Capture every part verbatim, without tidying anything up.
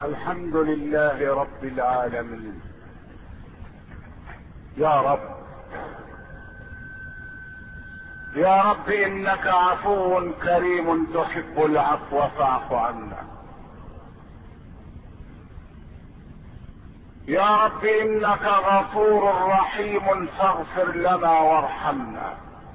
الحمد لله رب العالمين. يا رب يا رب انك عفو كريم تحب العفو فاعف عنا. يا رب انك غفور رحيم فاغفر لنا وارحمنا.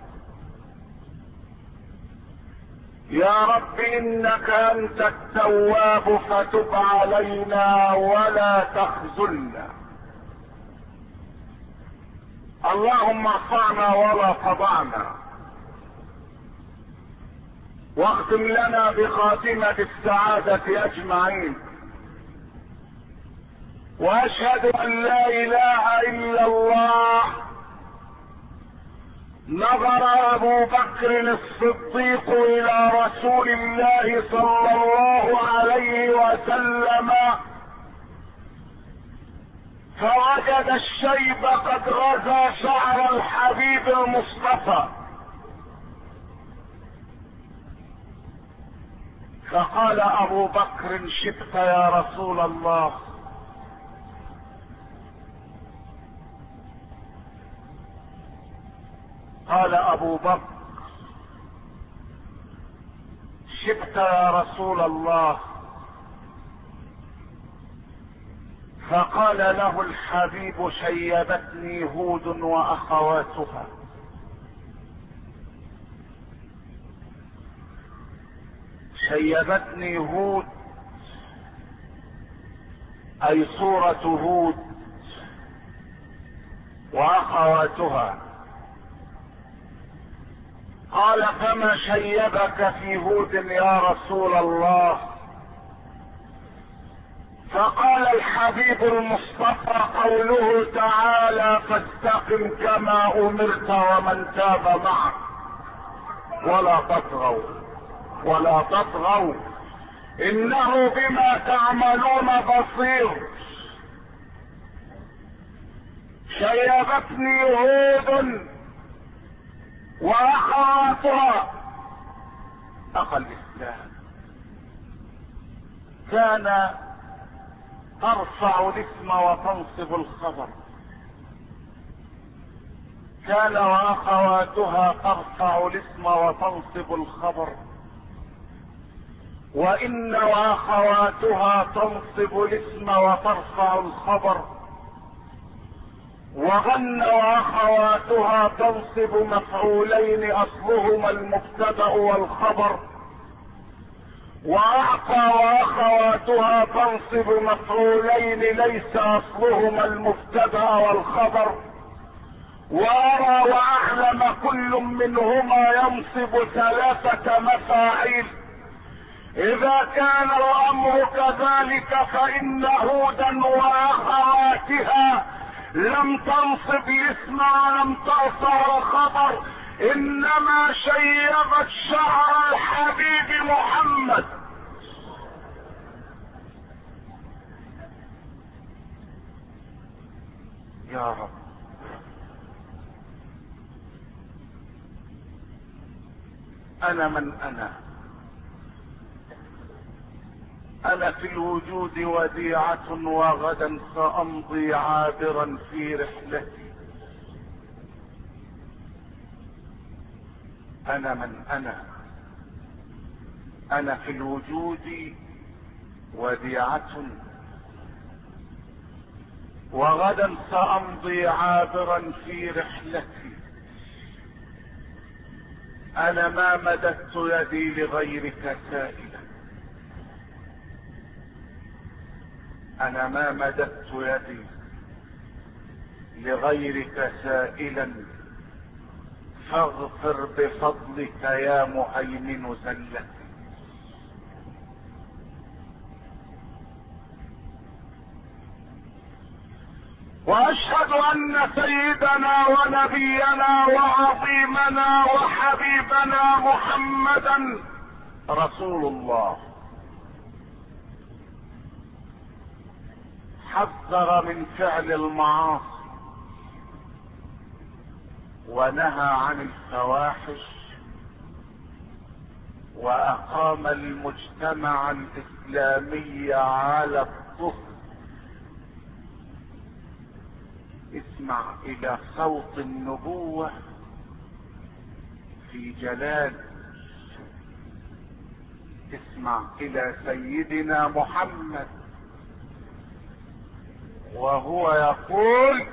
يا رب انك انت التواب فتب علينا ولا تخذلنا. اللهم ارفعنا ولا تضعنا، واختم لنا بخاتمة السعادة اجمعين. واشهد ان لا اله الا الله. نظر ابو بكر الصديق الى رسول الله صلى الله عليه وسلم فوجد الشيب قد غزا شعر الحبيب المصطفى، فقال ابو بكر شبت يا رسول الله. قال ابو بكر شبت يا رسول الله. فقال له الحبيب شيبتني هود واخواتها. شيبتني هود اي صورة هود واخواتها. قال فما شيبك في هود يا رسول الله؟ فقال الحبيب المصطفى قوله تعالى فاستقم كما امرت ومن تاب معك ولا تطغوا ولا تطغوا انه بما تعملون بصير. شيبتني هود واخواتها. اخ الاسلام كان ترفع الاسم وتنصب الخبر، كان واخواتها ترفع الاسم وتنصب الخبر، وان واخواتها تنصب الاسم وترفع الخبر، وغن واخواتها تنصب مفعولين اصلهما المبتدأ والخبر، واعطى واخواتها تنصب مفعولين ليس اصلهما المبتدأ والخبر، وارى واعلم كل منهما ينصب ثلاثة مفاعيل. اذا كان الامر كذلك فان هودا واخواتها لم تنصب الاسم ولم ترفع الخبر، انما شيبت شعر الحبيب محمد. يا رب انا من انا انا في الوجود وديعة وغدا سامضي عابرا في رحلتي. انا من انا انا في الوجود وديعة وغدا سامضي عابرا في رحلتي. انا ما مددت يدي لغيرك سائلا، انا ما مددت يدي لغيرك سائلا، فاغفر بفضلك يا مهيمن زلتي. واشهد ان سيدنا ونبينا وعظيمنا وحبيبنا محمدا رسول الله حذر من فعل المعاصي ونهى عن الفواحش واقام المجتمع الاسلامي على الطهر. اسمع الى صوت النبوة في جلال، اسمع الى سيدنا محمد وهو يقول: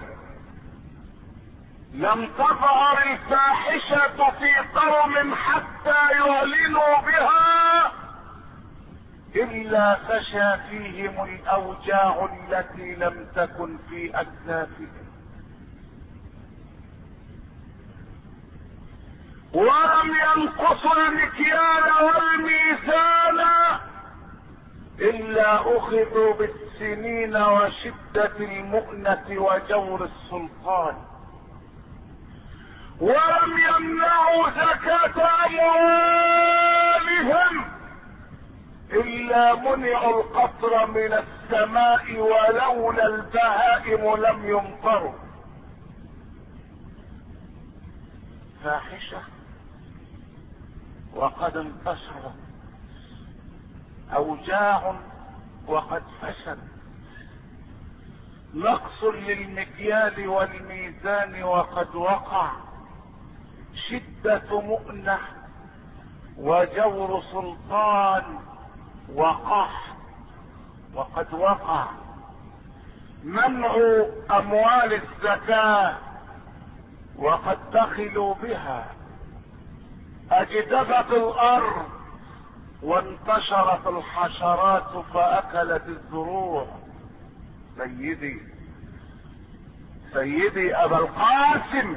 لم تظهر الفاحشة في قوم حتى يعلنوا بها الا فشى فيهم الاوجاع التي لم تكن في اكتافهم، ولم ينقصوا المكيال والميزان الا اخذوا بالسنين وشدة المؤنة وجور السلطان، ولم يمنعوا زكاة اموالهم الا منعوا القطر من السماء ولولا البهائم لم يمطروا. فاحشة وقد انتشرت، اوجاع وقد فشت، نقص للمكيال والميزان وقد وقع، شدة مؤنة وجور سلطان وقحط وقد وقع، منع اموال الزكاة وقد دخلوا بها، اجدبت الارض وانتشرت الحشرات فاكلت الزروع. سيدي سيدي ابا القاسم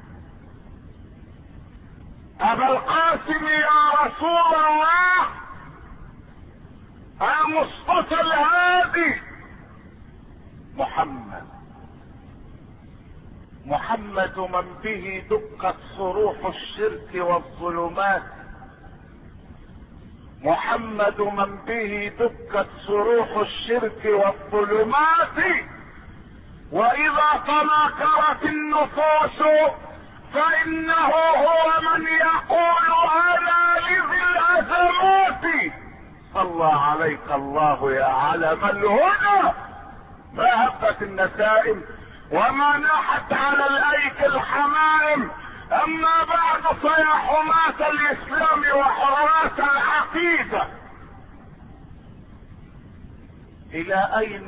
ابا القاسم يا رسول الله، المصطفى الهادي محمد، محمد من به دقت صروح الشرك والظلمات، محمد من به دقت صروح الشرك والظلمات، واذا تناكرت النفوس فانه هو من يقول انا لذي الازمات. صلى عليك الله يا علم الهدى، ما هبت النسائم وما ناحت على الايك الحمائم. اما بعد فيا حماة الاسلام وحراس العقيدة، الى اين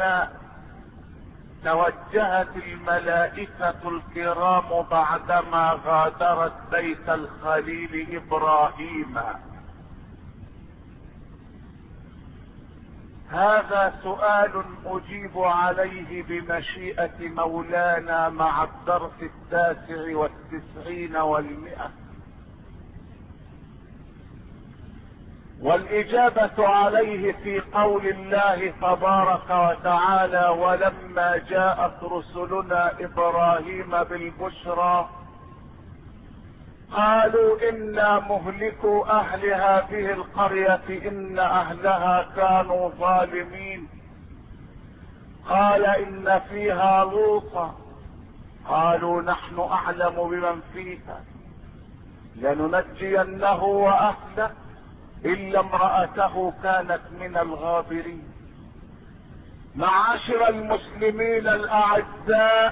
توجهت الملائكة الكرام بعدما غادرت بيت الخليل ابراهيم؟ هذا سؤال اجيب عليه بمشيئة مولانا مع الدرس التاسع والتسعين والمئة، والاجابة عليه في قول الله تبارك وتعالى: ولما جاءت رسلنا ابراهيم بالبشرى قالوا انا مهلكو اهل هذه القرية ان اهلها كانوا ظالمين. قال ان فيها لوطا، قالوا نحن اعلم بمن فيها لننجينه واهله الا امرأته كانت من الغابرين. معاشر المسلمين الاعزاء،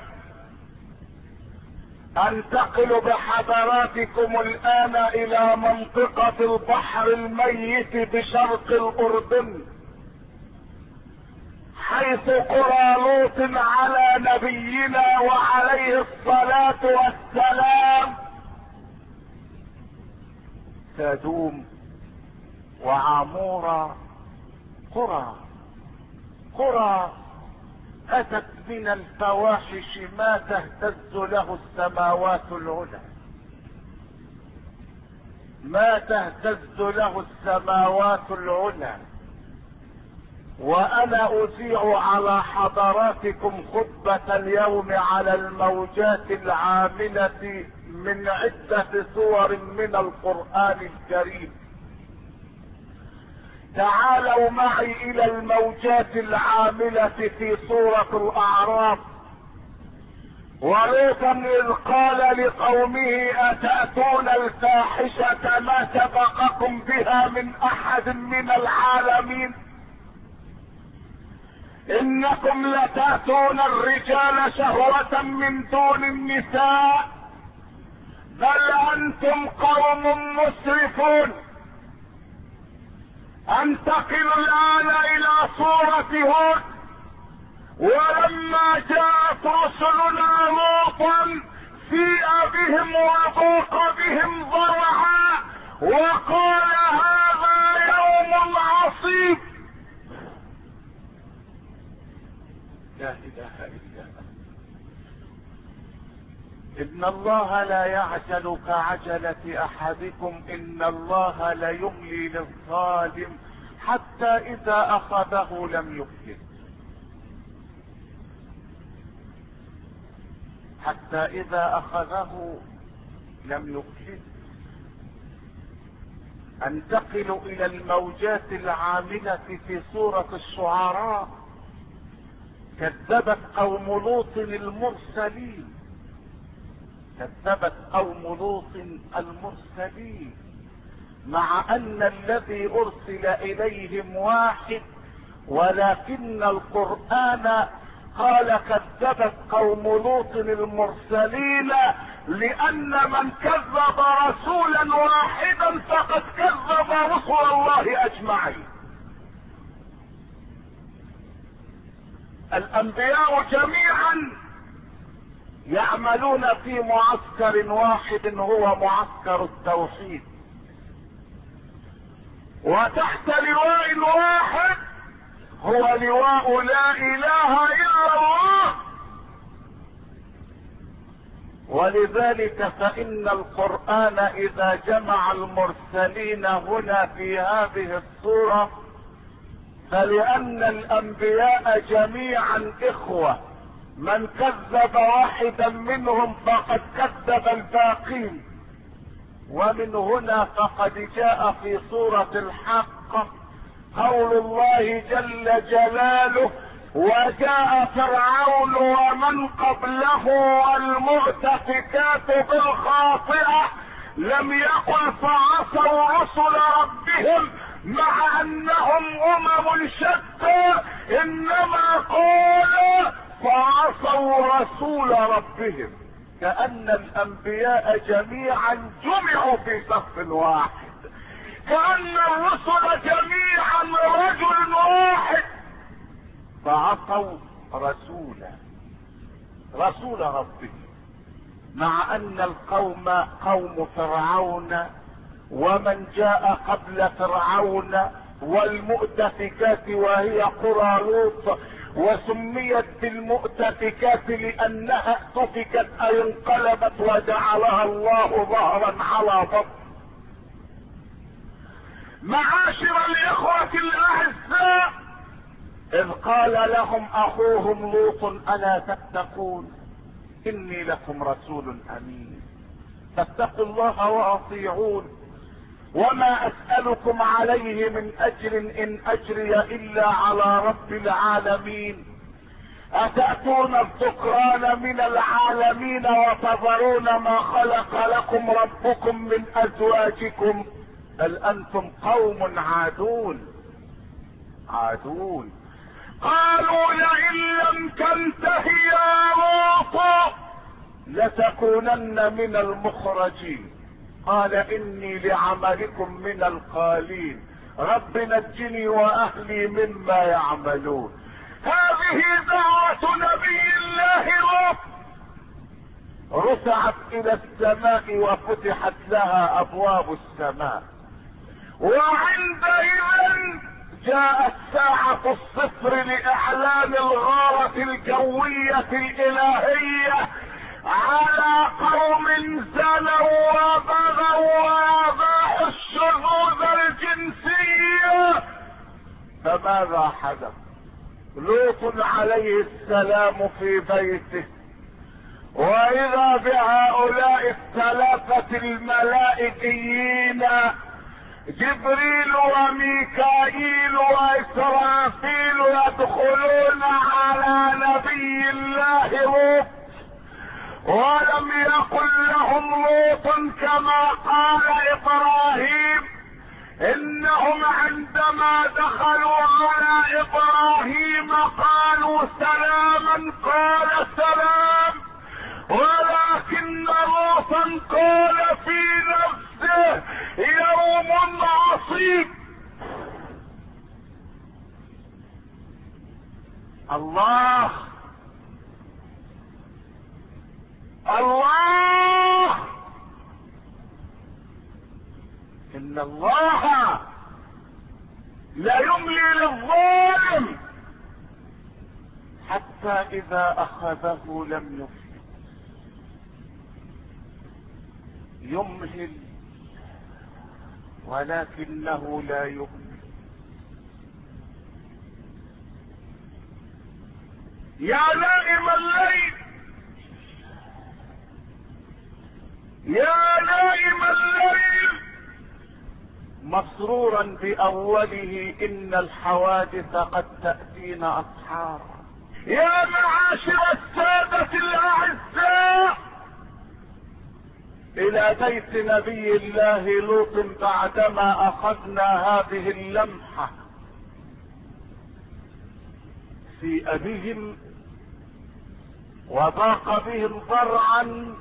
انتقل بحضراتكم الان الى منطقة البحر الميت بشرق الاردن، حيث قرى لوط على نبينا وعليه الصلاة والسلام، سدوم وعمورة، قرى قرى اتت من الفواحش ما تهتز له السماوات العلى، ما تهتز له السماوات العلى. وانا اذيع على حضراتكم خطبة اليوم على الموجات العاملة من عدة سور من القرآن الكريم. تعالوا معي الى الموجات العاملة في سورة الاعراف، ولوطا اذ قال لقومه اتأتون الفاحشة ما سبقكم بها من احد من العالمين انكم لتأتون الرجال شهوة من دون النساء بل انتم قوم مسرفون. انتقل الان الى صورة هود. ولما جاءت رسلنا لوطا سيء بهم وضاق بهم ذرعا وقال هذا يوم عصيب. لا اله الا الله. ان الله لا يعجل كعجلة احدكم ان الله لا يملي للظالم حتى اذا اخذه لم يفلت. حتى اذا اخذه لم يفلت. انتقل الى الموجات العاملة في سورة الشعراء. كذبت قوم لوط المرسلين. كذبت قوم لوط المرسلين مع ان الذي ارسل اليهم واحد، ولكن القرآن قال كذبت قوم لوط المرسلين لان من كذب رسولا واحدا فقد كذب رسل الله اجمعين. الانبياء جميعا يعملون في معسكر واحد هو معسكر التوحيد، وتحت لواء واحد هو لواء لا اله الا الله. ولذلك فان القرآن اذا جمع المرسلين هنا في هذه السورة فلان الانبياء جميعا اخوة، من كذب واحدا منهم فقد كذب الباقين. ومن هنا فقد جاء في سورة الحق قول الله جل جلاله وجاء فرعون ومن قبله والمؤتفكات بالخاطئة لم يقل فعصوا رسل ربهم مع انهم امم شتى، انما قالوا فعصوا رسول ربهم، كأن الانبياء جميعا جمعوا في صف واحد، كأن الرسل جميعا رجل واحد فعصوا رسولا رسول ربهم، مع ان القوم قوم فرعون ومن جاء قبل فرعون والمؤتفكات وهي قرى لوط، وسميت بالمؤتفكات لانها اتفكت اي انقلبت وجعلها الله ظهرا على بطن. معاشر الاخوة الاعزاء، اذ قال لهم اخوهم لوط الا تتقون اني لكم رسول امين فاتقوا الله واطيعون وما اسألكم عليه من اجر ان اجري الا على رب العالمين. اتأتون الذكران من العالمين وتذرون ما خلق لكم ربكم من ازواجكم بل انتم قوم عادون عادون. قالوا لئن لم تنته يا لوط لتكونن من المخرجين. قال اني لعملكم من القالين رب نجني واهلي مما يعملون. هذه دعوة نبي الله لوط، رفعت الى السماء وفتحت لها ابواب السماء، وعندئذ جاءت ساعة الصفر لاعلان الغارة الجوية الالهية على قوم زنوا وبغوا واباحوا الشذوذ الجنسية. فماذا حدث؟ لوط عليه السلام في بيته، واذا بهؤلاء الثلاثة الملائكيين جبريل وميكائيل واسرافيل يدخلون على نبي الله لوط ولم يقل لهم لوط كما قال ابراهيم. انهم عندما دخلوا على ابراهيم قالوا سلاما، قال سلام، ولكن لوطا قال في نفسه يوم عصيب. الله الله ان الله لا يملي للظالم حتى اذا اخذه لم يفلت. يمهل ولكنه لا يهمل. يا نائم الليل، يا نائم الليل، مسرورا باوله ان الحوادث قد تأتينا اصحارا. يا معاشر السادة الاعزاء، الى بيت نبي الله لوط بعدما اخذنا هذه اللمحة في ابيهم وضاق بهم ذرعا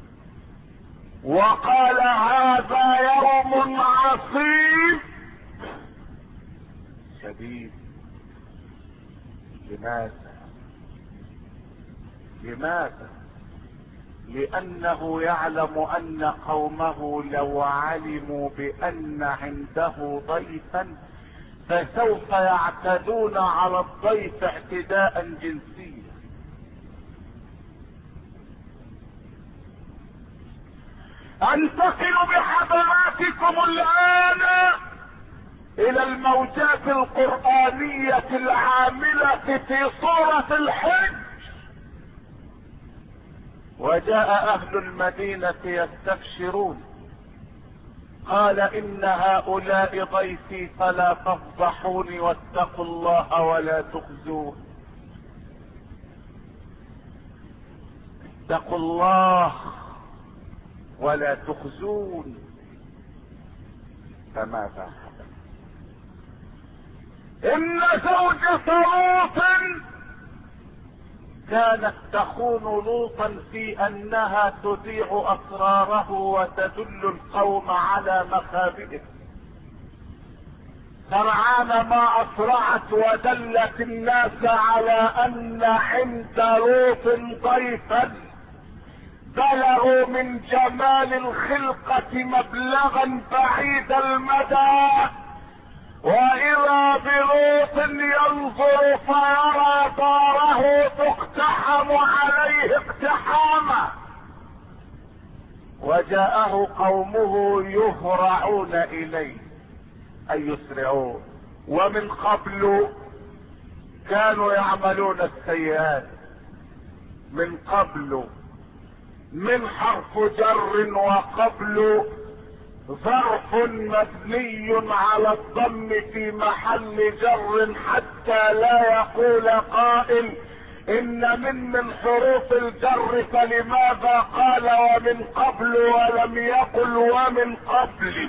وقال هذا يوم عصيب شديد. لماذا؟ لماذا؟ لانه يعلم ان قومه لو علموا بان عنده ضيفا فسوف يعتدون على الضيف اعتداء جنسيا. انتقل بحضراتكم الان الى الموجات القرآنية العاملة في سورة الحج. وجاء اهل المدينة يستبشرون، قال ان هؤلاء ضيفي فلا تفضحوني واتقوا الله ولا تخزون. اتقوا الله ولا تخزون. فماذا حدث؟ ان زوجة لوط كانت تخون لوطا في انها تذيع اسراره وتدل القوم على مخابئه. سرعان ما اسرعت ودلت الناس على ان عند لوط ضيفا بلغوا من جمال الخلقة مبلغا بعيد المدى، واذا بلوط ينظر فيرى داره تقتحم عليه اقتحاما. وجاءه قومه يهرعون اليه اي يسرعون. ومن قبل كانوا يعملون السيئات. من قبل من حرف جر وقبل ظرف مبني على الضم في محل جر حتى لا يقول قائل ان من من حروف الجر فلماذا قال ومن قبل ولم يقل ومن قبل.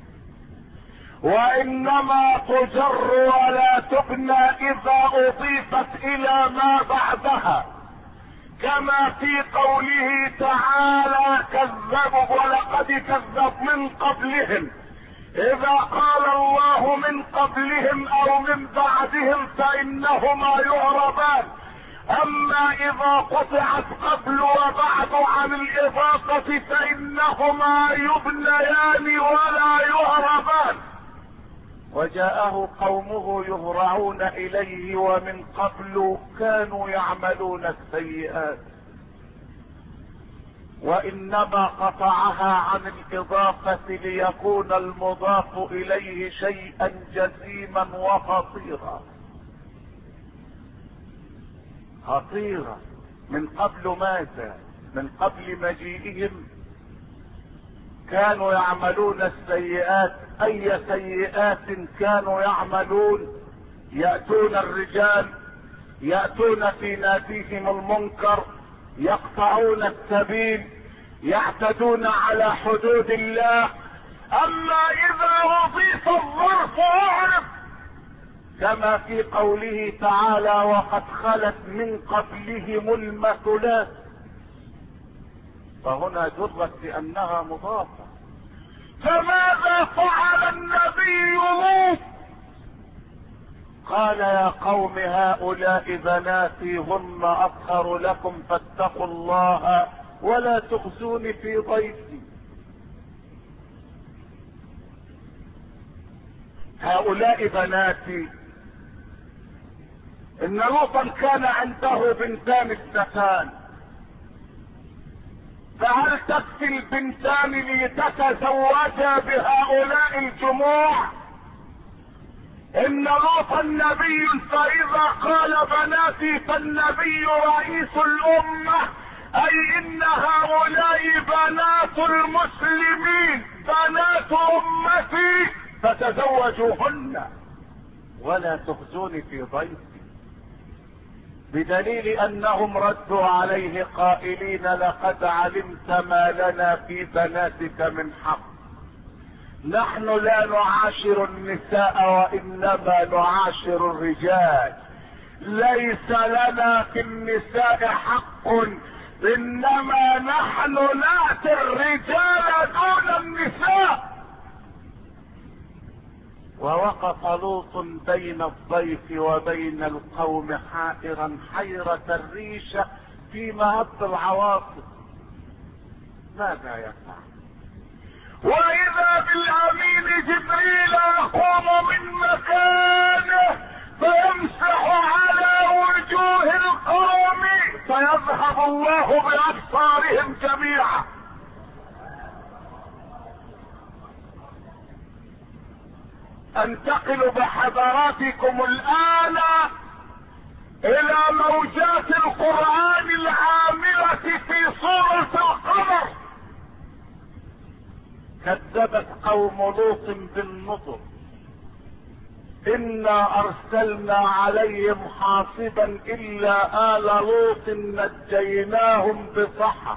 وانما تجر ولا تبنى اذا اضيفت الى ما بعدها، كما في قوله تعالى كذبوا ولقد كذب من قبلهم. اذا قال الله من قبلهم او من بعدهم فانهما يعربان. اما اذا قطعت قبل وبعد عن الاضافة فانهما يبنيان ولا يعربان. وجاءه قومه يهرعون اليه ومن قبل كانوا يعملون السيئات. وانما قطعها عن الاضافة ليكون المضاف اليه شيئا جسيما وخطيرا. خطيرا. من قبل ماذا؟ من قبل مجيئهم كانوا يعملون السيئات. اي سيئات كانوا يعملون؟ يأتون الرجال، يأتون في ناديهم المنكر، يقطعون السبيل، يعتدون على حدود الله. اما اذا وضيف الظرف اعرف، كما في قوله تعالى وقد خلت من قبلهم المثلات، فهنا جرت لانها مضافة. فماذا فعل النبي لوط؟ قال يا قوم هؤلاء بناتي هن اطهر لكم فاتقوا الله ولا تخزوني في ضيفي. هؤلاء بناتي، ان لوطا كان عنده بنتان اثنتان، فهل تكفي البنتان لتتزوجا بهؤلاء الجموع؟ ان لوطا نبي، فاذا قال بناتي فالنبي رئيس الامة، اي ان هؤلاء بنات المسلمين، بنات امتي، فتزوجوهن ولا تخزوني في ضيفي. بدليل انهم ردوا عليه قائلين لقد علمت ما لنا في بناتك من حق، نحن لا نعاشر النساء وانما نعاشر الرجال، ليس لنا في النساء حق، انما نحن ناتي الرجال دون النساء. ووقف لوط بين الضيف وبين القوم حائرا حيرة الريشة في مهب العواصف، ماذا يفعل؟ واذا بالامين جبريل يقوم من مكانه فيمسح على وجوه القوم فيذهب الله بابصارهم جميعا. انتقل بحضراتكم الان الى موجات القرآن العاملة في سورة القمر. كذبت قوم لوط بالنذر، انا ارسلنا عليهم حاصبا الا آل لوط نجيناهم بسحر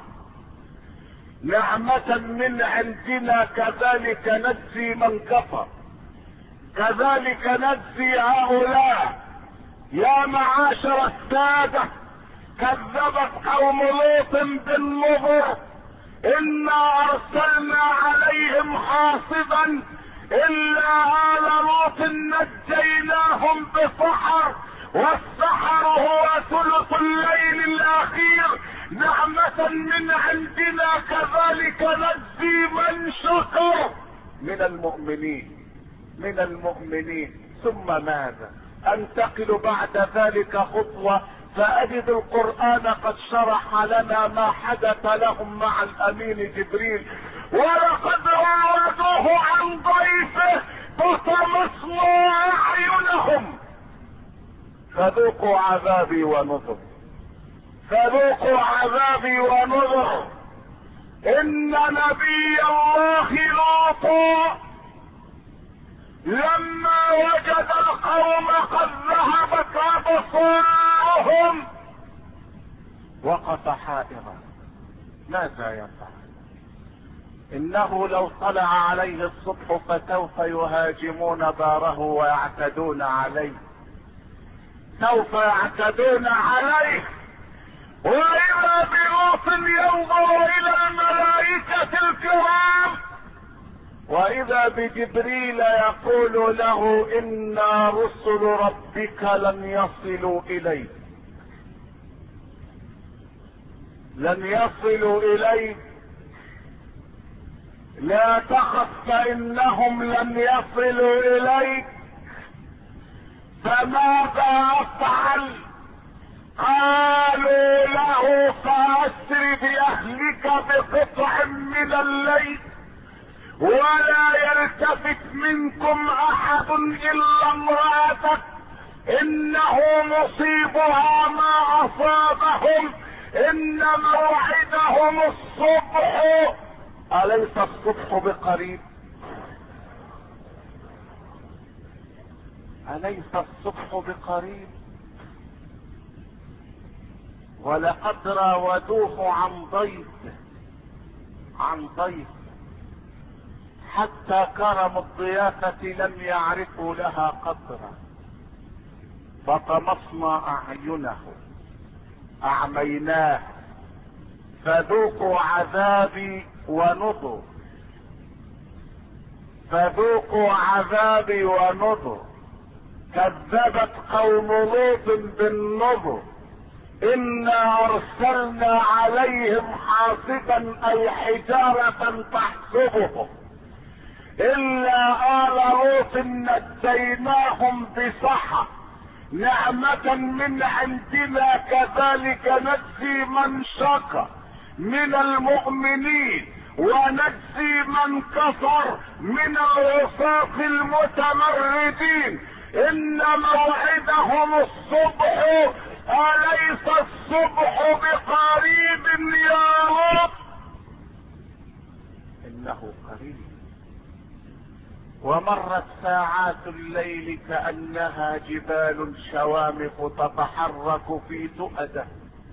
نعمة من عندنا كذلك نجزي من كفر، كذلك نجزي هؤلاء. يا معاشر السادة، كذبت قوم لوط بالنذر، انا ارسلنا عليهم حاصبا الا آل لوط نجيناهم بسحر، والسحر هو ثلث الليل الاخير نعمة من عندنا كذلك نجزي من شكر من المؤمنين من المؤمنين. ثم ماذا؟ انتقل بعد ذلك خطوة فاجد القرآن قد شرح لنا ما حدث لهم مع الامين جبريل. ولقد راودوه عن ضيفه فطمسنا اعينهم فذوقوا عذابي ونذر، فذوقوا عذابي ونذر. ان نبي الله لوط لما وجد القوم قد ذهبت ابصارهم وقف حائرا، ماذا يفعل؟ انه لو طلع عليه الصبح فسوف يهاجمون داره ويعتدون عليه، سوف يعتدون عليه. واذا بلوط ينظر الى الملائكة الكرام، واذا بجبريل يقول له ان رسل ربك لن يصلوا اليك، لن يصلوا اليك، لا تخف فانهم لن يصلوا اليك. فماذا افعل؟ قالوا له فاسر باهلك بقطع من الليل ولا يلتفت منكم احد الا امرأتك انه مصيبها ما اصابهم ان موعدهم الصبح اليس الصبح بقريب؟ اليس الصبح بقريب؟ ولقد راودوه عن ضيف عن ضيف حتى كرم الضيافة لم يعرفوا لها قدرا، فطمسنا اعينه اعميناه فذوقوا عذابي ونذر فذوقوا عذابي ونذر. كذبت قوم لوط بالنذر انا ارسلنا عليهم حاصبا اي حجارة تحسبهم الا آل لوط نجيناهم بسحر نعمة من عندنا كذلك نجزي من شكر من المؤمنين ونجزي من كفر من العصاة المتمردين. ان موعدهم الصبح اليس الصبح بقريب يا رب؟ انه قريب. ومرت ساعات الليل كأنها جبال شوامخ تتحرك في تؤده.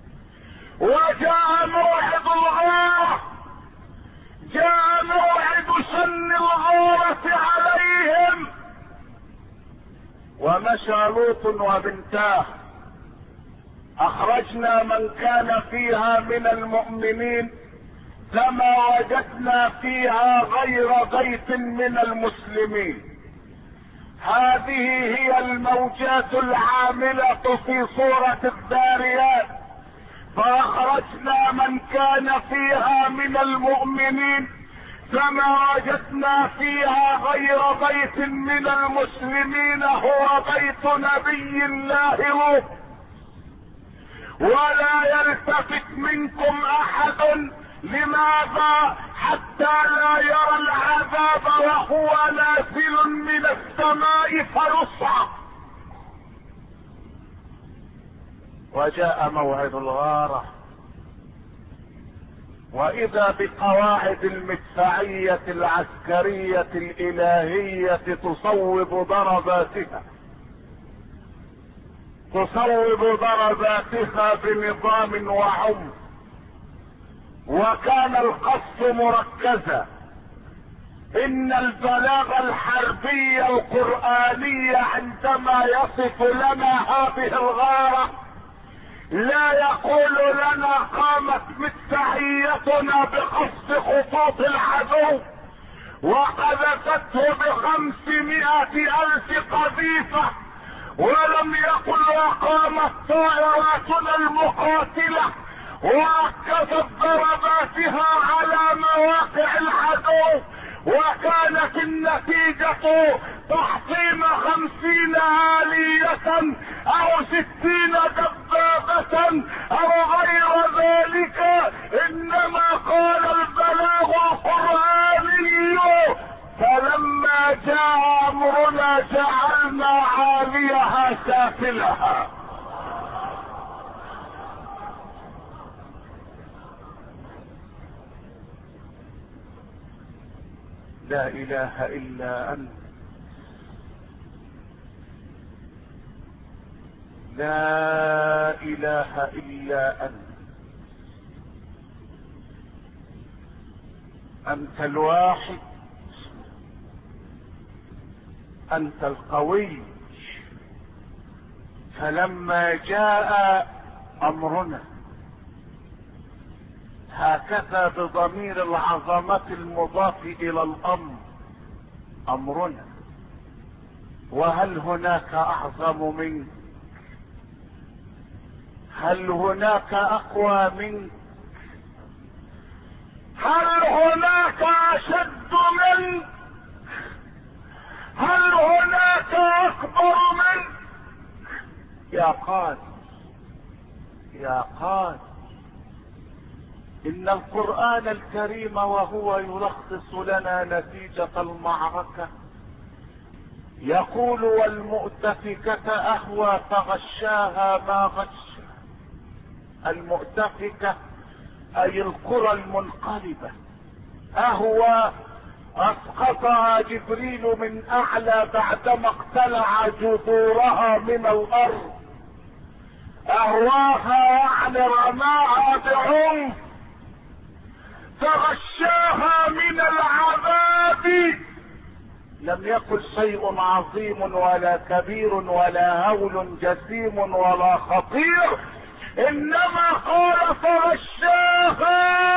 وجاء موعد الغارة، جاء موعد شن الغارة عليهم. ومشى لوط وبنتاه، اخرجنا من كان فيها من المؤمنين فما وجدنا فيها غير بيت من المسلمين. هذه هي الموجات العاملة في سورة الذاريات. فاخرجنا من كان فيها من المؤمنين فما وجدنا فيها غير بيت من المسلمين هو بيت نبي الله لوط. ولا يلتفت منكم احد. لماذا؟ حتى لا يرى العذاب وهو نازل من السماء فيصعق. وجاء موعد الغارة، واذا بقواعد المدفعية العسكرية الالهية تصوب ضرباتها تصوب ضرباتها بنظام وعنف. وكان القصف مركزا. ان البلاغ الحربي القرآني عندما يصف لنا هذه الغارة لا يقول لنا قامت مدفعيتنا بقصف خطوط العدو وقذفته بخمسمائة الف قذيفة، ولم يقل وقامت طائراتنا المقاتلة وركزت ضرباتها على مواقع العدو. وكانت النتيجة تحطيم خمسين آلية او ستين دبابة او غير ذلك. انما قال البلاغ القرآني فلما جاء امرنا جعلنا عاليها سافلها. لا اله الا انت، لا اله الا انت. انت الواحد، انت القوي. فلما جاء امرنا هكذا بضمير العظمة المضاف الى الامر امرنا. وهل هناك اعظم منك؟ هل هناك اقوى منك؟ هل هناك اشد منك؟ هل هناك اكبر منك؟ يا قادر يا قادر. ان القرآن الكريم وهو يلخص لنا نتيجة المعركة يقول والمؤتفكة اهوى فغشاها ما غش. المؤتفكة اي القرى المنقلبة. اهوى اسقطها جبريل من اعلى بعدما اقتلع جذورها من الارض. اهواها يعني رماها بعنف فغشاها من العذاب. لم يقل شيء عظيم ولا كبير ولا هول جسيم ولا خطير، انما قال فغشاها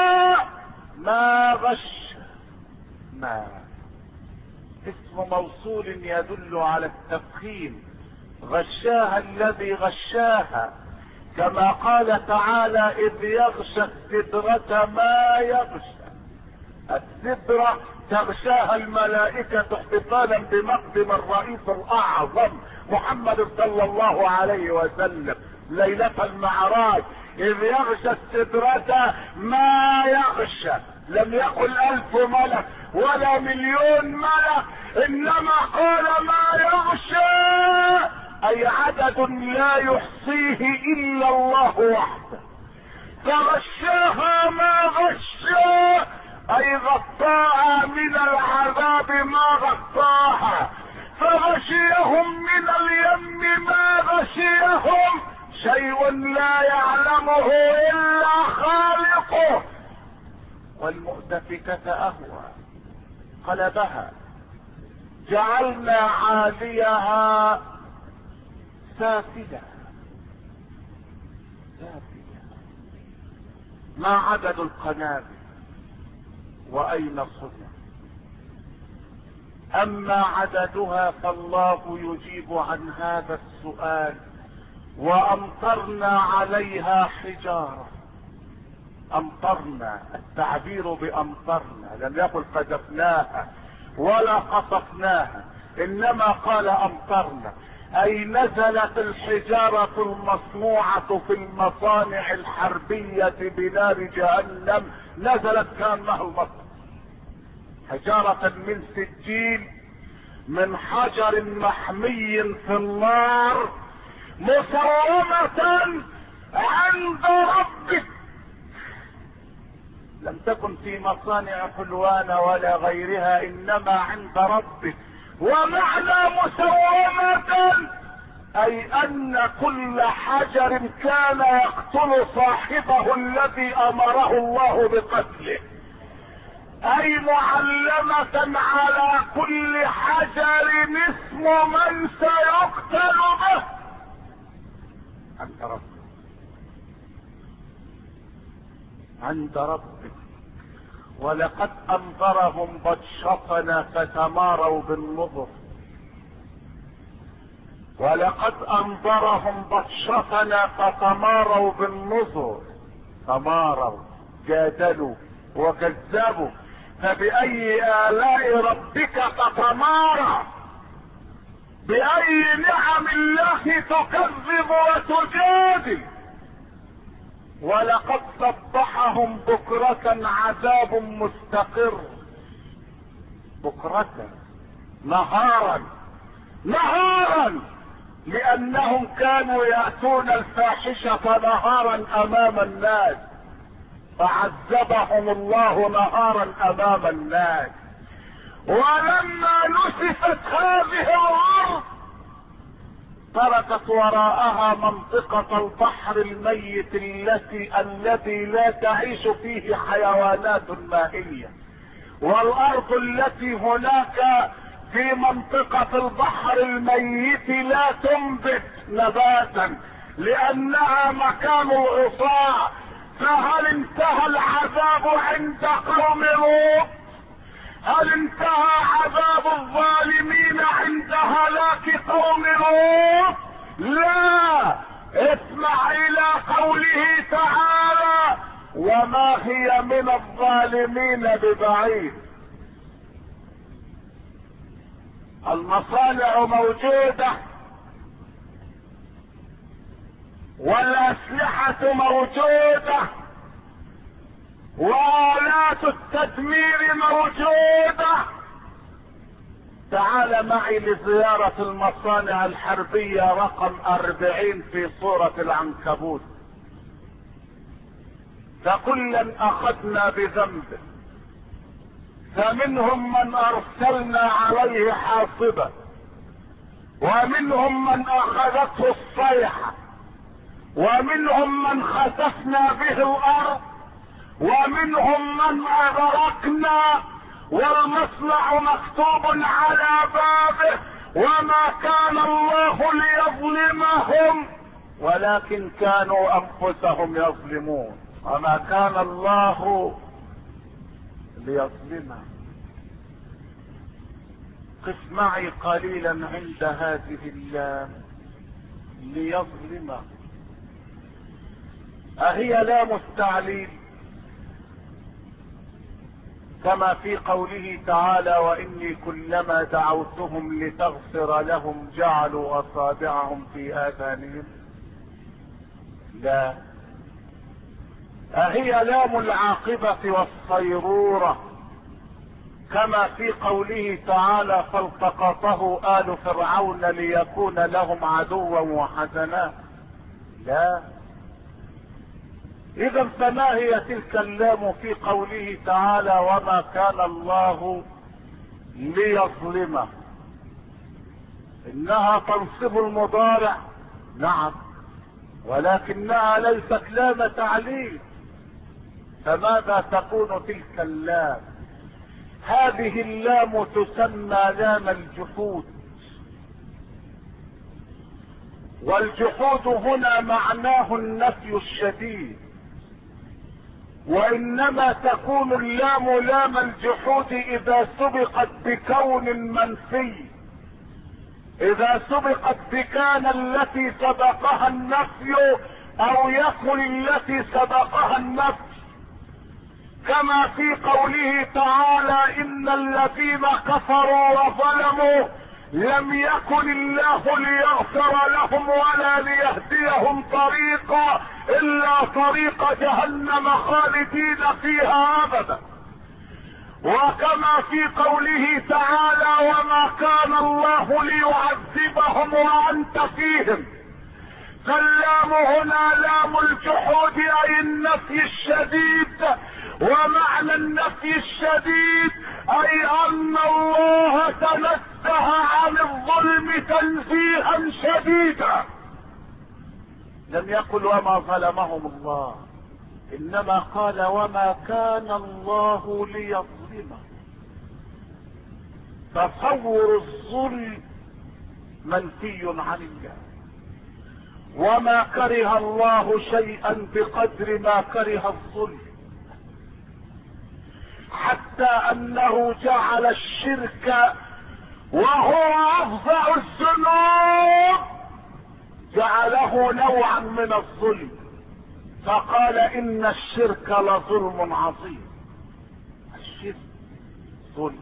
ما غش. ما اسم موصول يدل على التفخيم، غشاها الذي غشاها، كما قال تعالى اذ يغشى السدرة ما يغشى. السدرة تغشاها الملائكة احتفالا بمقدم الرئيس الاعظم محمد صلى الله عليه وسلم ليلة المعراج. اذ يغشى السدرة ما يغشى، لم يقل الف ملك ولا مليون ملك، انما قال ما يغشى، اي عدد لا يحصيه الا الله وحده. فغشاها ما غشى، اي غطاها من العذاب ما غطاها. فغشيهم من اليم ما غشيهم، شيء لا يعلمه الا خالقه. والمؤتفكة اهوى قلبها، جعلنا عاليها سافلة سافلة. ما عدد القنابل واين صنع؟ اما عددها فالله يجيب عن هذا السؤال. وامطرنا عليها حجارة. امطرنا، التعبير بامطرنا، لم يقل قذفناها ولا قصفناها، انما قال امطرنا، اي نزلت الحجارة المصنوعة في المصانع الحربية بنار جهنم، نزلت كأنها المطر، حجارة من سجيل من حجر محمي في النار مسومة عند ربك. لم تكن في مصانع حلوان ولا غيرها، انما عند ربك. ومعنى مسومة اي ان كل حجر كان يقتل صاحبه الذي امره الله بقتله، اي معلمة على كل حجر اسم من سيقتل به عند ربك. عند ربك. ولقد انذرهم بطشتنا فتماروا بالنظر. ولقد انذرهم بطشتنا فتماروا بالنظر. تماروا، جادلوا وكذبوا، فبأي آلاء ربك تتمارى؟ بأي نعم الله تكذب وتجادل؟ ولقد صبحهم بكرة عذاب مستقر. بكرة، نهارا نهارا، لأنهم كانوا يأتون الفاحشة نهارا أمام الناس، فعذبهم الله نهارا أمام الناس. ولما نسفت هذه الأرض تركت وراءها منطقة البحر الميت التي الذي لا تعيش فيه حيوانات مائية، والأرض التي هناك في منطقة البحر الميت لا تنبت نباتا لأنها مكان العصاة. فهل انتهى العذاب عند قوم لوط؟ هل انتهى عذاب الظالمين عند هلاك قوم لوط؟ لا. اسمع الى قوله تعالى وما هي من الظالمين ببعيد. المصانع موجودة والاسلحة موجودة وآلات التدمير موجودة. تعال معي لزيارة المصانع الحربية رقم أربعين في سورة العنكبوت. فكلا أخذنا بذنبه، فمنهم من أرسلنا عليه حاصبا، ومنهم من أخذته الصيحة، ومنهم من خسفنا به الارض، ومنهم من اغرقنا، والمصنع مكتوب على بابه. وما كان الله ليظلمهم ولكن كانوا انفسهم يظلمون. وما كان الله ليظلمهم. قف معي قليلا عند هذه اللام، ليظلمهم. أهي لام التعليل كما في قوله تعالى: وإني كلما دعوتهم لتغفر لهم جعلوا أصابعهم في آذانهم؟ لا. أهي لام العاقبة والصيرورة كما في قوله تعالى: فالتقطه آل فرعون ليكون لهم عدوا وحزنا؟ لا. إذا فما هي تلك اللام في قوله تعالى: وما كان الله ليظلمه؟ إنها تنصب المضارع، نعم، ولكنها ليست لام تعليل. فماذا تكون تلك اللام؟ هذه اللام تسمى لام الجحود. والجحود هنا معناه النفي الشديد، وانما تكون اللام لام الجحود اذا سبقت بكون منفي، اذا سبقت بكان التي سبقها النفي او يكن التي سبقها النفي، كما في قوله تعالى: ان الذين كفروا وظلموا لم يكن الله ليغفر لهم ولا ليهديهم طريقا الا طريق جهنم خالدين فيها ابدا. وكما في قوله تعالى: وما كان الله ليعذبهم وانت فيهم. فاللام هنا لام الجحود اي النفي الشديد، ومعنى النفي الشديد اي ان الله تنزه عن الظلم تنزيها شديدا. لم يقل وما ظلمهم الله، انما قال وما كان الله ليظلمهم. تصور الظلم منفي عن الله، وما كره الله شيئا بقدر ما كره الظلم، حتى انه جعل الشرك وهو افظع الذنوب جعله نوعا من الظلم، فقال ان الشرك لظلم عظيم. الشرك ظلم،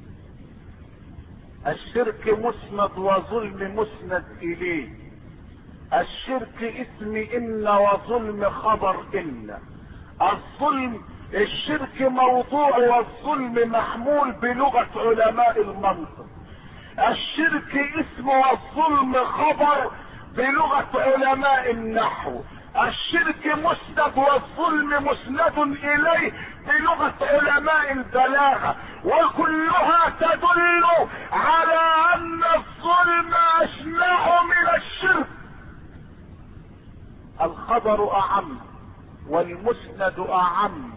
الشرك مسند وظلم مسند اليه. الشرك اسم ان وظلم خبر ان. الظلم الشرك موضوع والظلم محمول بلغة علماء المنطق. الشرك اسم والظلم خبر بلغة علماء النحو. الشرك مسند والظلم مسند اليه بلغة علماء البلاغة، وكلها تدل على ان الظلم اشنع من الشرك. الخبر اعم والمسند اعم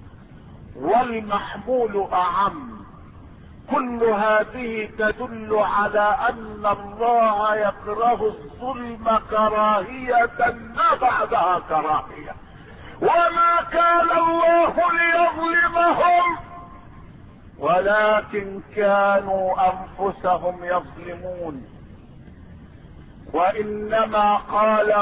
والمحمول اعم، كل هذه تدل على ان الله يكره الظلم كراهية ما بعدها كراهية. وما كان الله ليظلمهم ولكن كانوا انفسهم يظلمون. وانما قال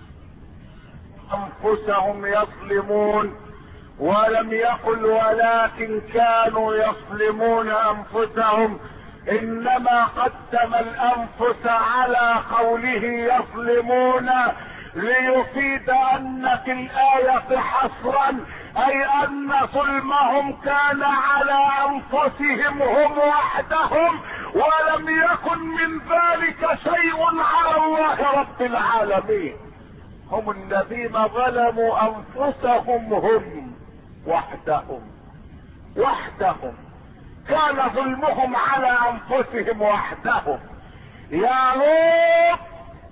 انفسهم يظلمون ولم يقل ولكن كانوا يظلمون انفسهم، انما قدم الانفس على قوله يظلمون ليفيد ان في الاية حصرا اي ان ظلمهم كان على انفسهم هم وحدهم، ولم يكن من ذلك شيء على الله رب العالمين. هم الذين ظلموا انفسهم هم وحدهم وحدهم كان ظلمهم على انفسهم وحدهم. يا لوط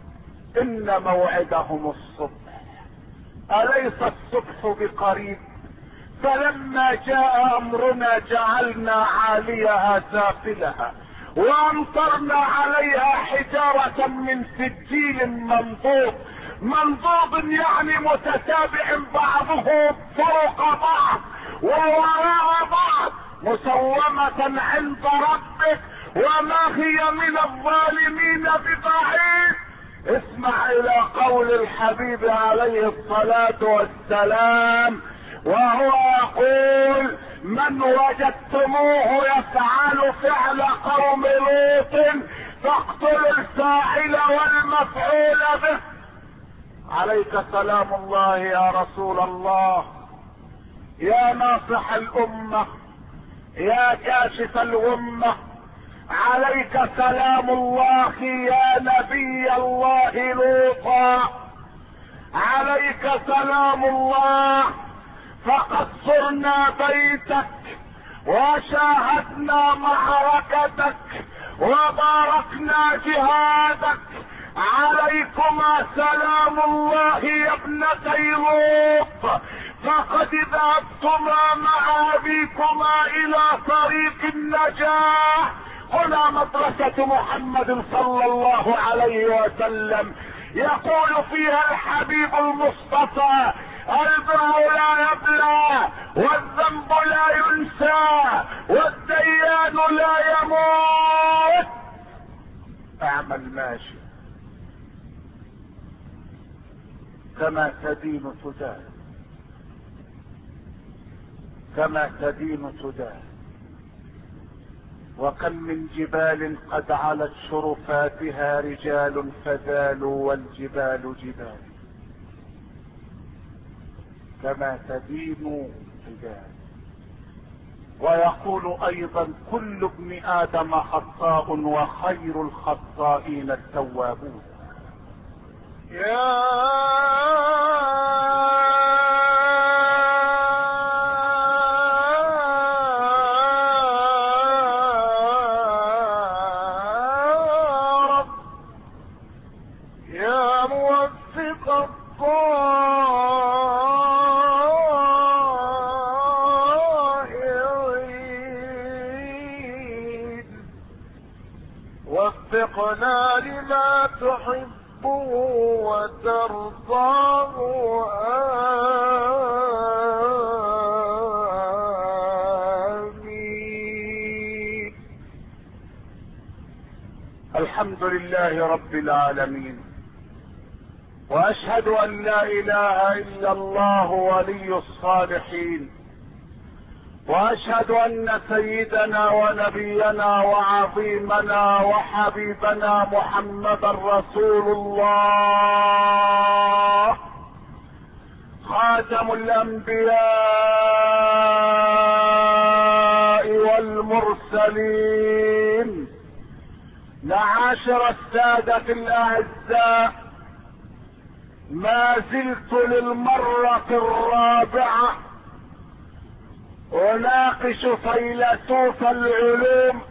ان موعدهم الصبح، اليس الصبح بقريب؟ فلما جاء امرنا جعلنا عاليها سافلها وامطرنا عليها حجارة من سجيل منضود. منضود يعني متتابع بعضه فوق بعض ووراء بعض، مسومة عند ربك وما هي من الظالمين ببعيد. اسمع الى قول الحبيب عليه الصلاة والسلام وهو يقول: من وجدتموه يفعل فعل قوم لوط فاقتلوا الفاعل والمفعول به. عليك سلام الله يا رسول الله، يا ناصح الامة، يا كاشف الغمة، عليك سلام الله يا نبي الله لوطا، عليك سلام الله. فقد صرنا بيتك وشاهدنا معركتك وباركنا جهادك، عليكما سلام الله يا ابنتي لوط، فقد ذهبتما مع ابيكما الى طريق النجاح. هنا مدرسة محمد صلى الله عليه وسلم، يقول فيها الحبيب المصطفى: البر لا يبلى والذنب لا ينسى والديان لا يموت. اعمل ماشي كما تدين تدان، كما تدين تدان. وكم من جبال قد علت شرفاتها رجال فزالوا والجبال جبال، كما تدين تدان. ويقول ايضا: كل ابن ادم خطاء وخير الخطائين التوابون. يا رب يا موفق الطائعين، وفقنا لما تحب وترضاه. آمين. الحمد لله رب العالمين، واشهد ان لا اله الا الله ولي الصالحين، واشهد ان سيدنا ونبينا وعظيمنا وحبيبنا محمدا رسول الله، خاتم الانبياء والمرسلين. معاشر السادة الاعزاء، ما زلت للمرة الرابعة اناقش فيلسوف العلوم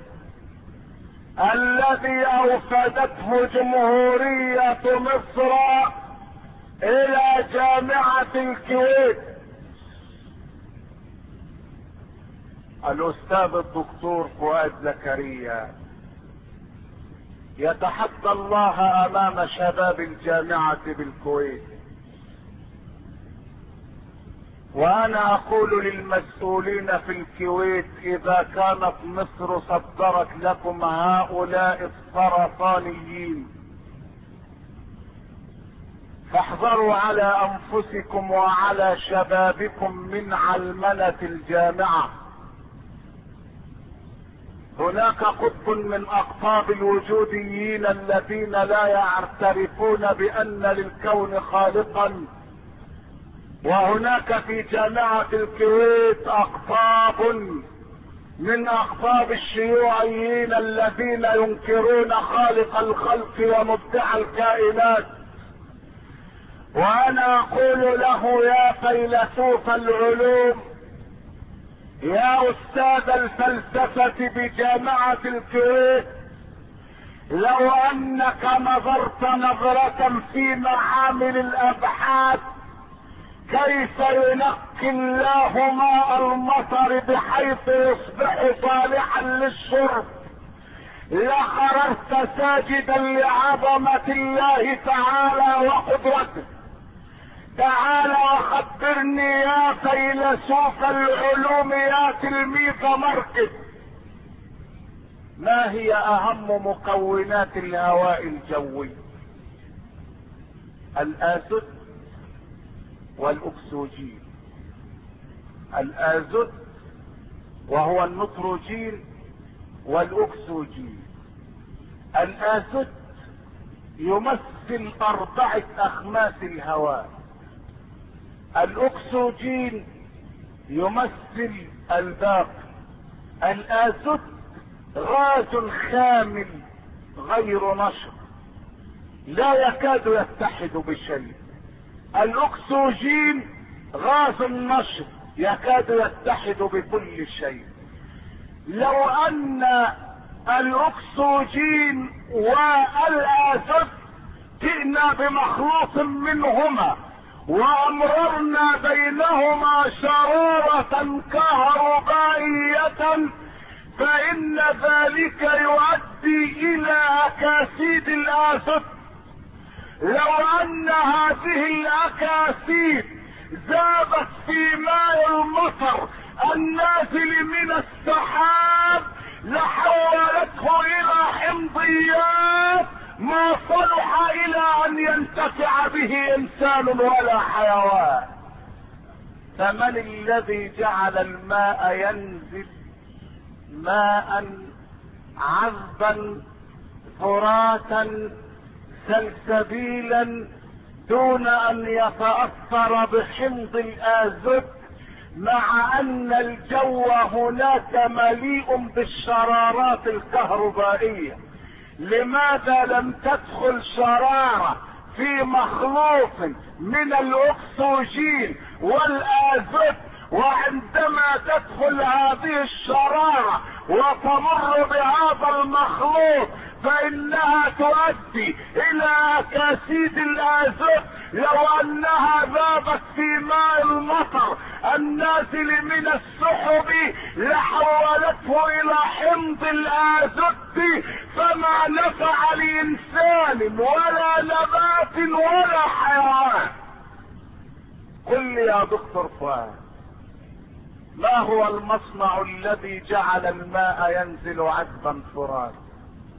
الذي اوفدته جمهورية مصر الى جامعة الكويت، الاستاذ الدكتور فؤاد زكريا، يتحدى الله امام شباب الجامعة بالكويت. وانا اقول للمسؤولين في الكويت: اذا كانت مصر صدرت لكم هؤلاء السرطانيين فاحذروا على انفسكم وعلى شبابكم من علمنة الجامعة. هناك قطب من اقطاب الوجوديين الذين لا يعترفون بان للكون خالقا، وهناك في جامعة الكويت اقطاب من اقطاب الشيوعيين الذين ينكرون خالق الخلق ومبدع الكائنات. وانا اقول له: يا فيلسوف العلوم، يا استاذ الفلسفة بجامعة الكويت، لو انك نظرت نظرة في معامل الابحاث كيف ينقي الله ماء المطر بحيث يصبح صالحا للشرب لخررت ساجدا لعظمة الله تعالى وقدرته. تعال وخبرني يا فيلسوف العلوم يا تلميذ مركز، ما هي اهم مكونات الهواء الجوي؟ الازوت والاكسجين. الازوت وهو النيتروجين والاكسجين. الازوت يمثل اربعة اخماس الهواء، الاكسجين يمثل الباقي. الازوت غاز خامل غير نشط لا يكاد يتحد بشيء. الاكسجين غاز نشط يكاد يتحد بكل شيء. لو ان الاكسجين والازوت جئنا بمخلوط منهما وامررنا بينهما شرارة كهربائية فان ذلك يؤدي الى اكاسيد الازوت. لو ان هذه الاكاسيد ذابت في ماء المطر النازل من السحاب لحولته الى حمضيات ما صلح الى ان ينتفع به انسان ولا حيوان. فمن الذي جعل الماء ينزل ماء عذبا فراتا سلسبيلا دون ان يتأثر بحمض الازوت، مع ان الجو هناك مليء بالشرارات الكهربائية؟ لماذا لم تدخل شرارة في مخلوط من الاكسجين والازوت؟ وعندما تدخل هذه الشرارة وتمر بهذا المخلوط فانها تؤدي الى اكاسيد الازوت. لو انها ذابت في ماء المطر النازل من السحب لحولته الى حمض الازوت، فما نفع لانسان ولا نبات ولا حيوان. قل لي يا دكتور فؤاد، ما هو المصنع الذي جعل الماء ينزل عذبا فراتا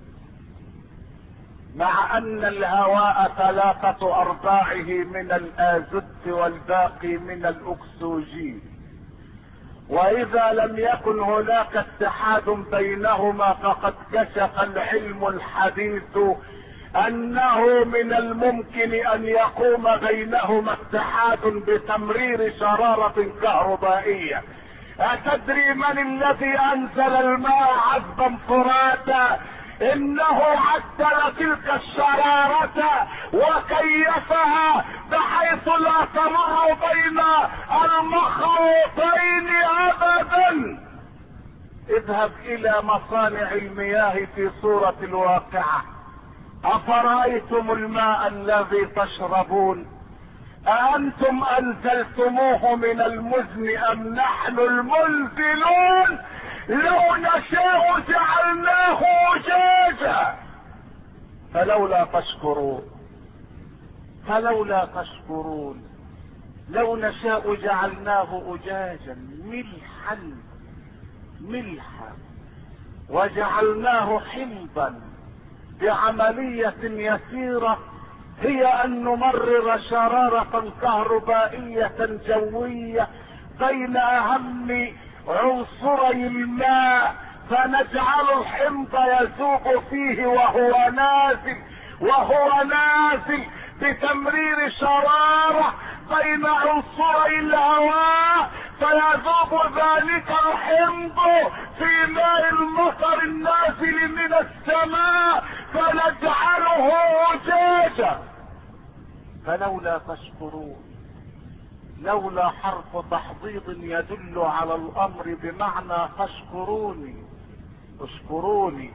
مع ان الهواء ثلاثة ارباعه من الازوت والباقي من الاكسجين؟ واذا لم يكن هناك اتحاد بينهما فقد كشف العلم الحديث انه من الممكن ان يقوم بينهما اتحاد بتمرير شرارة كهربائية. اتدري من الذي انزل الماء عذبا فراتا؟ انه عدل تلك الشرارة وكيفها بحيث لا تمر بين المخلوطين ابدا. اذهب الى مصانع المياه في صورة الواقعة. افرأيتم الماء الذي تشربون أأنتم أنزلتموه من المزن أم نحن المنزلون؟ لو نشاء جعلناه أجاجا فلولا تشكرون فلولا تشكرون لو نشاء جعلناه أجاجا ملحا ملحا وجعلناه حمضا بعملية يسيرة هي ان نمرر شرارة كهربائية جوية بين اهم عنصري الماء فنجعل الحمض يذوب فيه وهو نازل وهو نازل بتمرير شرارة بين عنصري الهواء فيذوب ذلك الحمض في ماء المطر النازل من السماء فنجعله أجاجا. فلولا تشكرون لولا حرف تحضيض يدل على الامر بمعنى تشكروني اشكروني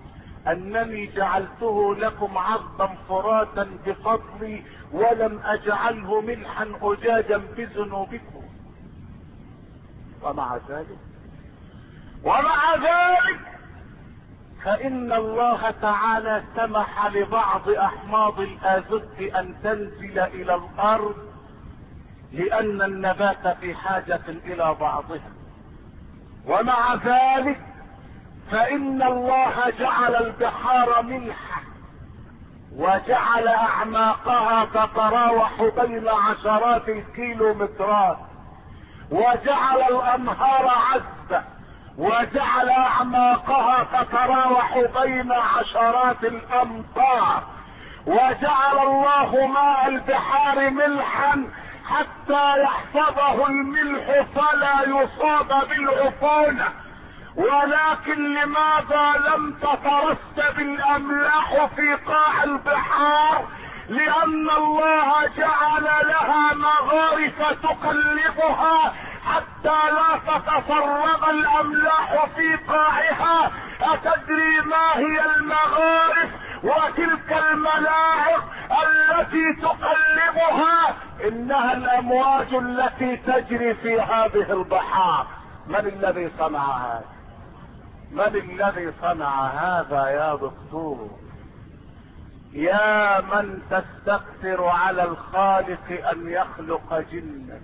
انني جعلته لكم عذبا فراتا بفضلي ولم اجعله ملحا اجاجا بذنوبكم. ومع ذلك ومع ذلك فان الله تعالى سمح لبعض احماض الازوت ان تنزل الى الارض لان النبات في حاجة الى بعضها. ومع ذلك فإن الله جعل البحار ملحا وجعل أعماقها تتراوح بين عشرات الكيلومترات، وجعل الأنهار عذبة وجعل أعماقها تتراوح بين عشرات الأمتار، وجعل الله ماء البحار ملحا حتى يحفظه الملح فلا يصاب بالعفونة. ولكن لماذا لم تترسب الاملاح في قاع البحار؟ لان الله جعل لها مغارف تقلبها حتى لا تتسرب الاملاح في قاعها. اتدري ما هي المغارف وتلك الملاعق التي تقلبها؟ انها الامواج التي تجري في هذه البحار. من الذي صنع هذا؟ من الذي صنع هذا يا دكتور؟ يا من تستكثر على الخالق ان يخلق جنا،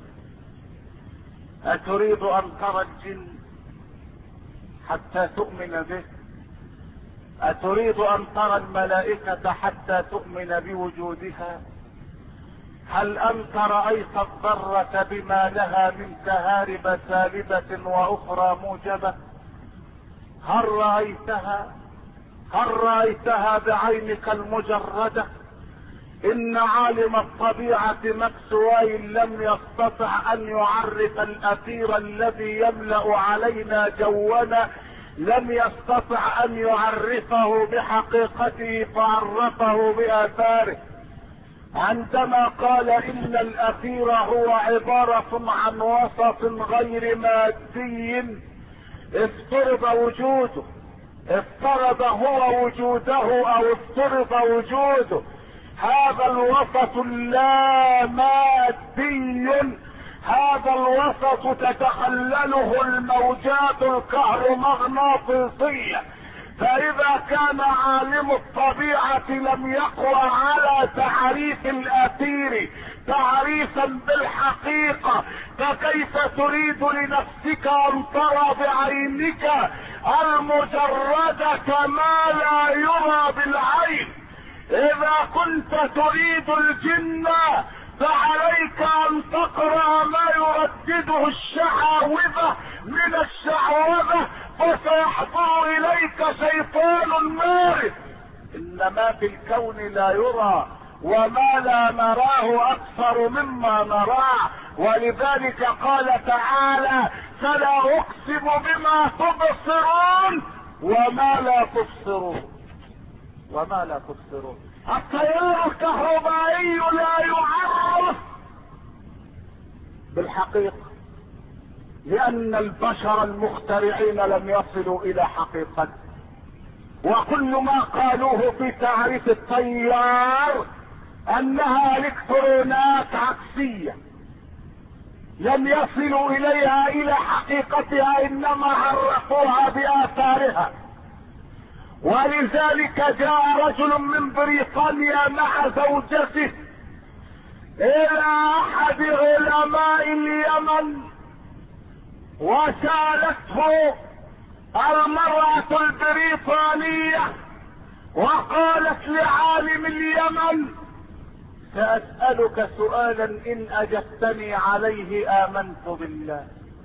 اتريد ان ترى الجن حتى تؤمن به؟ اتريد ان ترى الملائكة حتى تؤمن بوجودها؟ هل انت رأيت الذرة بما لها من تهارب سالبة واخرى موجبة؟ هل رأيتها؟ هل رأيتها بعينك المجردة؟ ان عالم الطبيعة ماكسويل لم يستطع ان يعرف الاثير الذي يملأ علينا جونا، لم يستطع ان يعرفه بحقيقته فعرفه باثاره، عندما قال ان الاثير هو عبارة عن وسط غير مادي افترض وجوده، افترض هو وجوده او افترض وجوده. هذا الوسط لا مادي، هذا الوسط تتخلله الموجات الكهرومغناطيسية. فاذا كان عالم الطبيعة لم يقوى على تعريف الاثير تعريفا بالحقيقة، فكيف تريد لنفسك ان ترى بعينك المجردة ما لا يرى بالعين؟ اذا كنت تريد الجن فعليك ان تقرأ ما يردده الشعاوذة من الشعوذة فسيحضر اليك شيطان مارد. ان ما في الكون لا يرى وما لا نراه اكثر مما نراه، ولذلك قال تعالى فلا اقسم بما تبصرون وما لا تبصرون وما لا تبصرون. التيار الكهربائي لا يعرف بالحقيقة لان البشر المخترعين لم يصلوا الى حقيقته، وكل ما قالوه في تعريف التيار انها الكترونات عكسية لم يصلوا اليها الى حقيقتها، انما عرفوها باثارها. ولذلك جاء رجل من بريطانيا مع زوجته الى احد علماء اليمن وسالته المرأة البريطانية وقالت لعالم اليمن سأسألك سؤالا ان اجبتني عليه امنت بالله.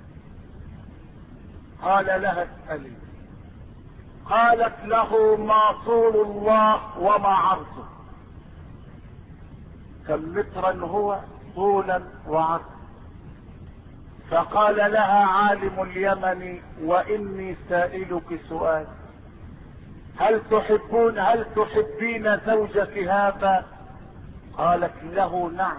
قال لها اسألي. قالت له ما طول الله وما عرضه؟ كم مترا هو طولا وعرضا؟ فقال لها عالم اليمن واني سائلك سؤال، هل تحبون هل تحبين زوجك هذا؟ قالت له نعم.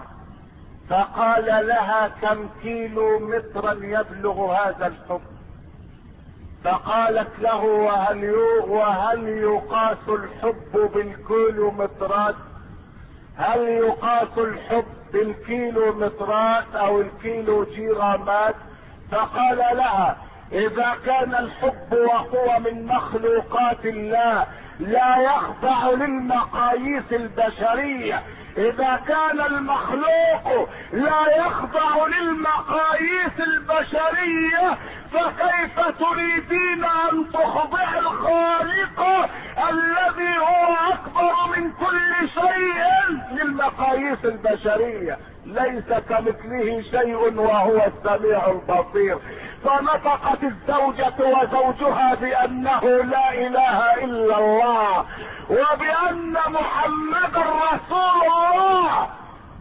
فقال لها كم كيلو مترا يبلغ هذا الحب؟ فقالت له وهل وهل يقاس الحب بالكيلومترات؟ هل يقاس الحب بالكيلومترات او الكيلو جرامات؟ فقال لها اذا كان الحب وهو من مخلوقات الله لا يخضع للمقاييس البشرية، اذا كان المخلوق لا يخضع للمقاييس البشرية فكيف تريدين ان تخضع الخالق الذي هو اكبر من كل شيء للمقاييس البشرية؟ ليس كمثله شيء وهو السميع البصير. فنطقت الزوجة وزوجها بانه لا اله الا الله وبان محمدا رسول الله.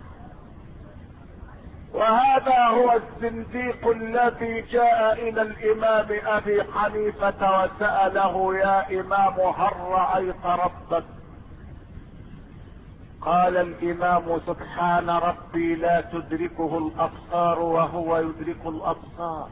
وهذا هو الزنديق الذي جاء الى الامام ابي حنيفة وسأله يا امام هل رأيت ربك؟ قال الامام سبحان ربي لا تدركه الابصار وهو يدرك الابصار.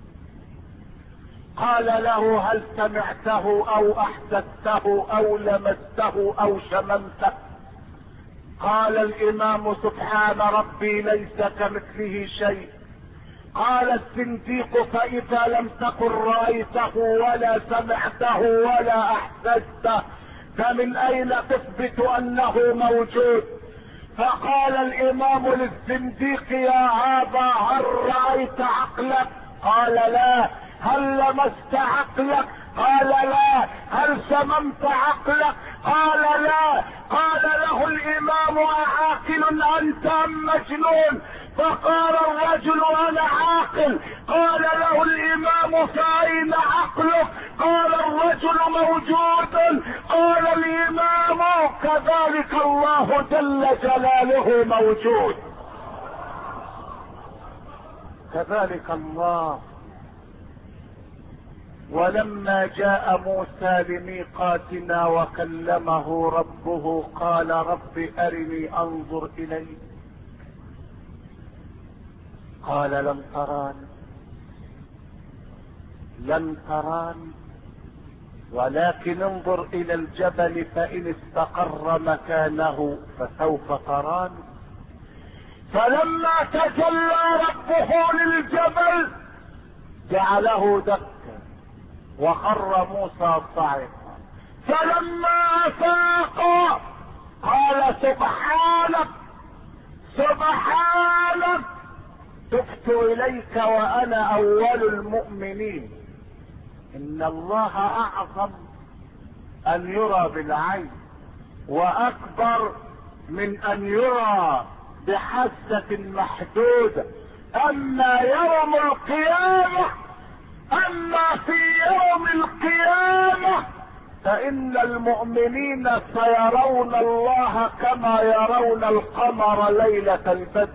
قال له هل سمعته او احدثته او لمسته او شممته؟ قال الامام سبحان ربي ليس كمثله شيء. قال الزنديق فاذا لم تكن رايته ولا سمعته ولا احسسته فمن اين تثبت انه موجود؟ فقال الامام للزنديق يا هذا هل رايت عقلك؟ قال لا. هل لمست عقلك؟ قال لا. هل شممت عقلك؟ قال لا. قال له الامام اعاقل انت ام مجنون؟ فقال الرجل انا عاقل. قال له الامام فاين عقلك؟ قال الرجل موجود. قال الامام كذلك الله جل جلاله موجود. كذلك الله. ولما جاء موسى لميقاتنا وكلمه ربه قال رب ارني انظر اليك. قال لم تراني لم تراني ولكن انظر الى الجبل فان استقر مكانه فسوف تراني. فلما تجلى ربه للجبل جعله دكا وخر موسى صاعقا. فلما افاق قال سبحانك سبحانك تبت اليك وانا اول المؤمنين. ان الله اعظم ان يرى بالعين واكبر من ان يرى بحاسة محدودة. اما يوم القيامة اما في يوم القيامة فان المؤمنين سيرون الله كما يرون القمر ليلة البدر.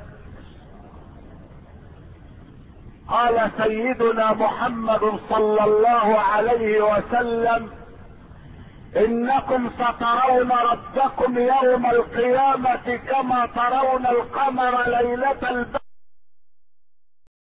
قال سيدنا محمد صلى الله عليه وسلم انكم سترون ربكم يوم القيامة كما ترون القمر ليلة البدر.